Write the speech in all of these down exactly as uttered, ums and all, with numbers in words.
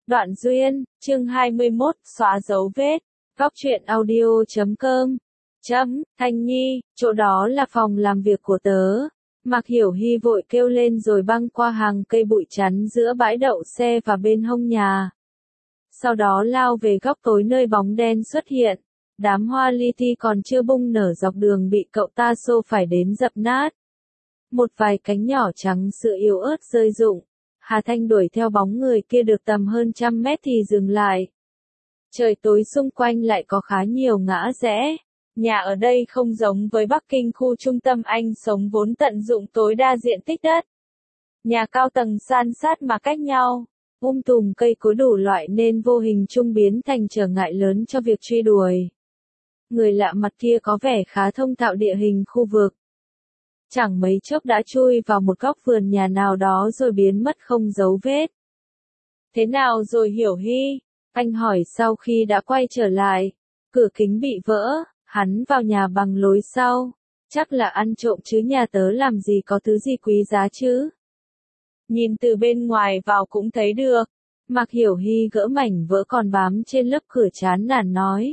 Đoạn duyên, chương hai mươi mốt, xóa dấu vết. Góc truyện audio chấm com. Chấm, Thanh Nhi, chỗ đó là phòng làm việc của tớ. Mạc Hiểu Hy vội kêu lên rồi băng qua hàng cây bụi chắn giữa bãi đậu xe và bên hông nhà. Sau đó lao về góc tối nơi bóng đen xuất hiện. Đám hoa li ti còn chưa bung nở dọc đường bị cậu ta xô phải đến dập nát. Một vài cánh nhỏ trắng sự yếu ớt rơi rụng. Hà Thanh đuổi theo bóng người kia được tầm hơn trăm mét thì dừng lại. Trời tối xung quanh lại có khá nhiều ngã rẽ. Nhà ở đây không giống với Bắc Kinh, khu trung tâm anh sống vốn tận dụng tối đa diện tích đất. Nhà cao tầng san sát mà cách nhau, um tùm cây cối đủ loại nên vô hình chung biến thành trở ngại lớn cho việc truy đuổi. Người lạ mặt kia có vẻ khá thông thạo địa hình khu vực. Chẳng mấy chốc đã chui vào một góc vườn nhà nào đó rồi biến mất không dấu vết. Thế nào rồi Hiểu Hy? Anh hỏi sau khi đã quay trở lại. Cửa kính bị vỡ, hắn vào nhà bằng lối sau. Chắc là ăn trộm chứ nhà tớ làm gì có thứ gì quý giá chứ. Nhìn từ bên ngoài vào cũng thấy được. Mạc Hiểu Hy gỡ mảnh vỡ còn bám trên lớp cửa chán nản nói.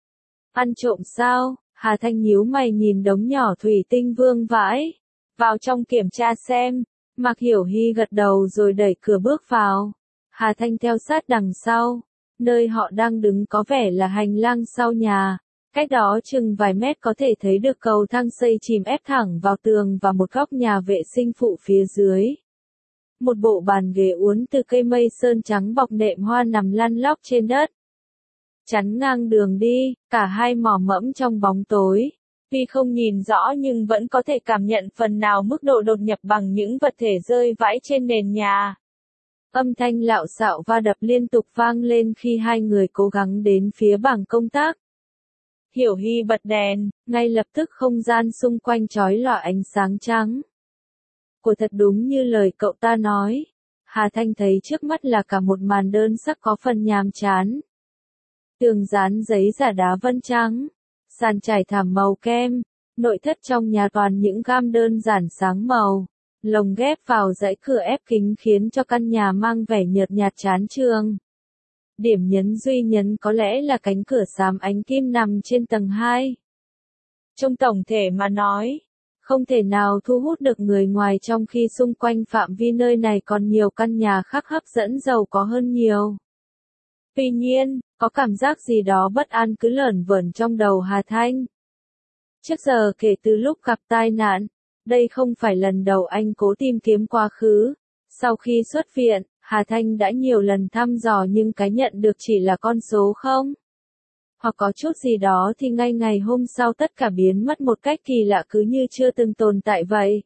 Ăn trộm sao? Hà Thanh nhíu mày nhìn đống nhỏ thủy tinh vương vãi. Vào trong kiểm tra xem. Mạc Hiểu Hy gật đầu rồi đẩy cửa bước vào. Hà Thanh theo sát đằng sau. Nơi họ đang đứng có vẻ là hành lang sau nhà. Cách đó chừng vài mét có thể thấy được cầu thang xây chìm ép thẳng vào tường và một góc nhà vệ sinh phụ phía dưới. Một bộ bàn ghế uốn từ cây mây sơn trắng bọc nệm hoa nằm lăn lóc trên đất. Chắn ngang đường đi, cả hai mò mẫm trong bóng tối. Tuy không nhìn rõ nhưng vẫn có thể cảm nhận phần nào mức độ đột nhập bằng những vật thể rơi vãi trên nền nhà. Âm thanh lạo xạo va đập liên tục vang lên khi hai người cố gắng đến phía bảng công tác. Hiểu Hy bật đèn, ngay lập tức không gian xung quanh chói lòa ánh sáng trắng. Của thật đúng như lời cậu ta nói. Hà Thanh thấy trước mắt là cả một màn đơn sắc có phần nhàm chán. Tường dán giấy giả đá vân trắng, sàn trải thảm màu kem, nội thất trong nhà toàn những gam đơn giản sáng màu, lồng ghép vào dãy cửa ép kính khiến cho căn nhà mang vẻ nhợt nhạt chán chường. Điểm nhấn duy nhấn có lẽ là cánh cửa xám ánh kim nằm trên tầng hai. Trong tổng thể mà nói, không thể nào thu hút được người ngoài trong khi xung quanh phạm vi nơi này còn nhiều căn nhà khác hấp dẫn giàu có hơn nhiều. Tuy nhiên, có cảm giác gì đó bất an cứ lởn vởn trong đầu Hà Thanh. Trước giờ kể từ lúc gặp tai nạn, đây không phải lần đầu anh cố tìm kiếm quá khứ. Sau khi xuất viện, Hà Thanh đã nhiều lần thăm dò nhưng cái nhận được chỉ là con số không. Hoặc có chút gì đó thì ngay ngày hôm sau tất cả biến mất một cách kỳ lạ cứ như chưa từng tồn tại vậy.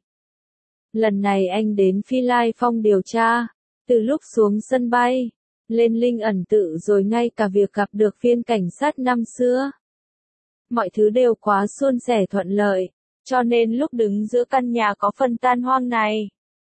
Lần này anh đến Phi Lai Phong điều tra, từ lúc xuống sân bay, lên linh ẩn tự rồi ngay cả việc gặp được viên cảnh sát năm xưa. Mọi thứ đều quá suôn sẻ thuận lợi, cho nên lúc đứng giữa căn nhà có phần tan hoang này,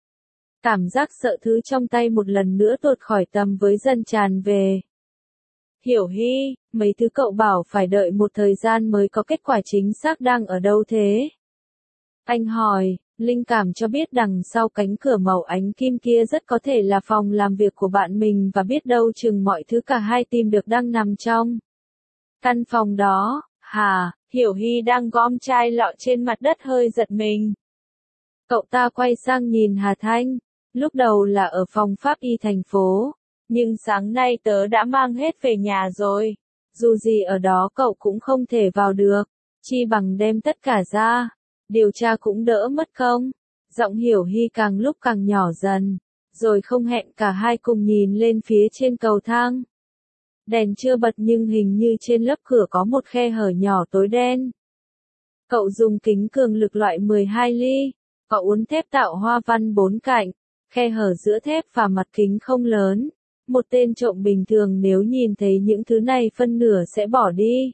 cảm giác sợ thứ trong tay một lần nữa tuột khỏi tầm với dần tràn về. Hiểu Hy, mấy thứ cậu bảo phải đợi một thời gian mới có kết quả chính xác đang ở đâu thế? Anh hỏi, linh cảm cho biết đằng sau cánh cửa màu ánh kim kia rất có thể là phòng làm việc của bạn mình và biết đâu chừng mọi thứ cả hai tìm được đang nằm trong căn phòng đó. Hà, Hiểu Hy đang gom chai lọ trên mặt đất hơi giật mình. Cậu ta quay sang nhìn Hà Thanh, lúc đầu là ở phòng pháp y thành phố, nhưng sáng nay tớ đã mang hết về nhà rồi. Dù gì ở đó cậu cũng không thể vào được, chi bằng đem tất cả ra, điều tra cũng đỡ mất công. Giọng Hiểu Hy càng lúc càng nhỏ dần, rồi không hẹn cả hai cùng nhìn lên phía trên cầu thang. Đèn chưa bật nhưng hình như trên lớp cửa có một khe hở nhỏ tối đen. Cậu dùng kính cường lực loại mười hai ly, có uốn thép tạo hoa văn bốn cạnh, khe hở giữa thép và mặt kính không lớn. Một tên trộm bình thường nếu nhìn thấy những thứ này phân nửa sẽ bỏ đi.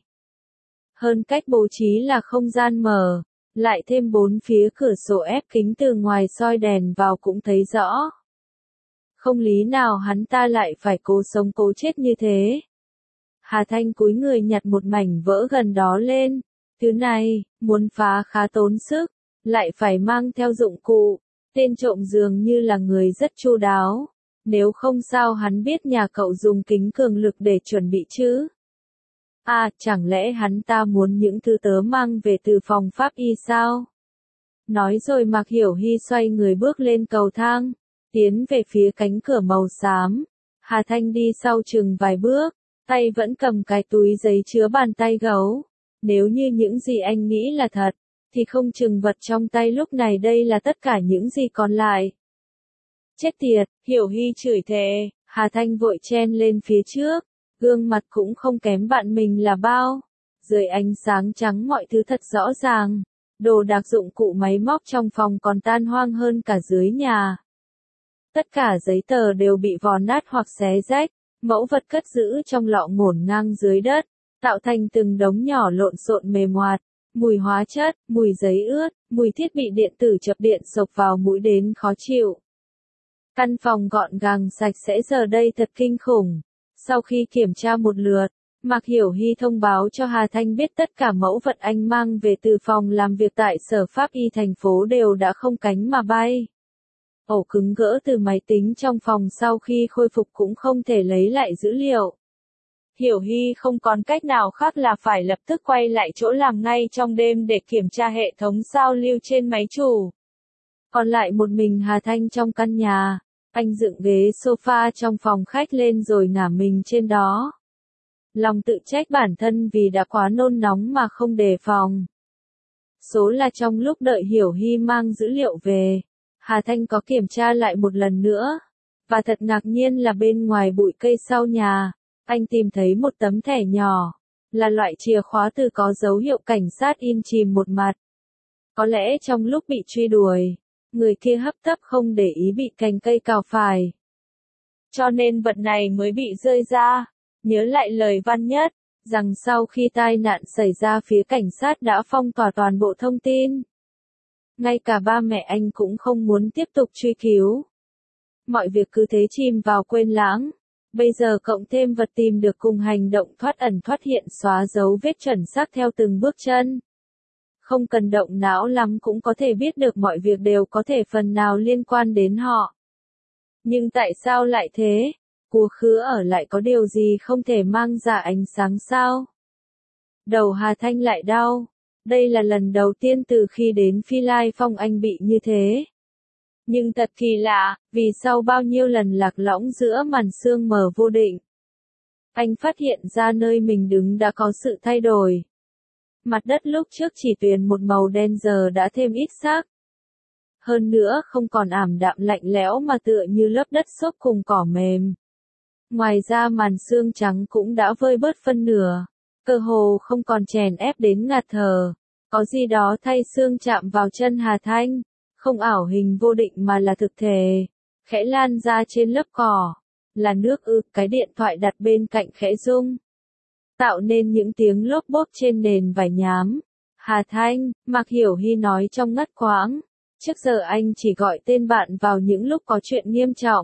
Hơn cách bố trí là không gian mở, lại thêm bốn phía cửa sổ ép kính từ ngoài soi đèn vào cũng thấy rõ. Không lý nào hắn ta lại phải cố sống cố chết như thế. Hà Thanh cúi người nhặt một mảnh vỡ gần đó lên. Thứ này, muốn phá khá tốn sức, lại phải mang theo dụng cụ. Tên trộm dường như là người rất chu đáo. Nếu không sao hắn biết nhà cậu dùng kính cường lực để chuẩn bị chứ? À, chẳng lẽ hắn ta muốn những thứ tớ mang về từ phòng pháp y sao? Nói rồi Mạc Hiểu Hy xoay người bước lên cầu thang, tiến về phía cánh cửa màu xám. Hà Thanh đi sau chừng vài bước, tay vẫn cầm cái túi giấy chứa bàn tay gấu. Nếu như những gì anh nghĩ là thật, thì không chừng vật trong tay lúc này đây là tất cả những gì còn lại. Chết tiệt, Hiểu Hy chửi thề, Hà Thanh vội chen lên phía trước, gương mặt cũng không kém bạn mình là bao. Dưới ánh sáng trắng mọi thứ thật rõ ràng, đồ đạc dụng cụ máy móc trong phòng còn tan hoang hơn cả dưới nhà. Tất cả giấy tờ đều bị vò nát hoặc xé rách, mẫu vật cất giữ trong lọ ngổn ngang dưới đất, tạo thành từng đống nhỏ lộn xộn mềm hoạt, mùi hóa chất, mùi giấy ướt, mùi thiết bị điện tử chập điện xộc vào mũi đến khó chịu. Căn phòng gọn gàng sạch sẽ giờ đây thật kinh khủng. Sau khi kiểm tra một lượt, Mạc Hiểu Hy thông báo cho Hà Thanh biết tất cả mẫu vật anh mang về từ phòng làm việc tại Sở Pháp Y thành phố đều đã không cánh mà bay. Ổ cứng gỡ từ máy tính trong phòng sau khi khôi phục cũng không thể lấy lại dữ liệu. Hiểu Hy không còn cách nào khác là phải lập tức quay lại chỗ làm ngay trong đêm để kiểm tra hệ thống sao lưu trên máy chủ. Còn lại một mình Hà Thanh trong căn nhà, anh dựng ghế sofa trong phòng khách lên rồi ngả mình trên đó. Lòng tự trách bản thân vì đã quá nôn nóng mà không đề phòng. Số là trong lúc đợi Hiểu Hy mang dữ liệu về, Hà Thanh có kiểm tra lại một lần nữa. Và thật ngạc nhiên là bên ngoài bụi cây sau nhà, anh tìm thấy một tấm thẻ nhỏ, là loại chìa khóa từ có dấu hiệu cảnh sát in chìm một mặt. Có lẽ trong lúc bị truy đuổi, người kia hấp tấp không để ý bị cành cây cào phải. Cho nên vật này mới bị rơi ra. Nhớ lại lời Văn Nhất, rằng sau khi tai nạn xảy ra phía cảnh sát đã phong tỏa toàn bộ thông tin. Ngay cả ba mẹ anh cũng không muốn tiếp tục truy cứu. Mọi việc cứ thế chìm vào quên lãng. Bây giờ cộng thêm vật tìm được cùng hành động thoát ẩn thoát hiện xóa dấu vết chuẩn xác theo từng bước chân. Không cần động não lắm cũng có thể biết được mọi việc đều có thể phần nào liên quan đến họ. Nhưng tại sao lại thế? Quá khứ ở lại có điều gì không thể mang ra ánh sáng sao? Đầu Hà Thanh lại đau. Đây là lần đầu tiên từ khi đến Phi Lai Phong anh bị như thế. Nhưng thật kỳ lạ, vì sau bao nhiêu lần lạc lõng giữa màn sương mờ vô định, anh phát hiện ra nơi mình đứng đã có sự thay đổi. Mặt đất lúc trước chỉ tuyền một màu đen giờ đã thêm ít sắc. Hơn nữa không còn ảm đạm lạnh lẽo mà tựa như lớp đất xốp cùng cỏ mềm. Ngoài ra màn sương trắng cũng đã vơi bớt phân nửa, cơ hồ không còn chèn ép đến ngạt thở. Có gì đó thay xương chạm vào chân Hà Thanh, không ảo hình vô định mà là thực thể, khẽ lan ra trên lớp cỏ, là nước ư, cái điện thoại đặt bên cạnh khẽ rung, tạo nên những tiếng lốp bốp trên nền vải nhám. Hà Thanh, Mạc Hiểu Hy nói trong ngắt quãng, trước giờ anh chỉ gọi tên bạn vào những lúc có chuyện nghiêm trọng.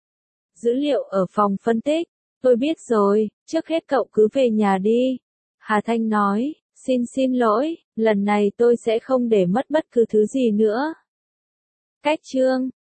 Dữ liệu ở phòng phân tích, tôi biết rồi, trước hết cậu cứ về nhà đi. Hà Thanh nói, xin xin lỗi, lần này tôi sẽ không để mất bất cứ thứ gì nữa. Cách chương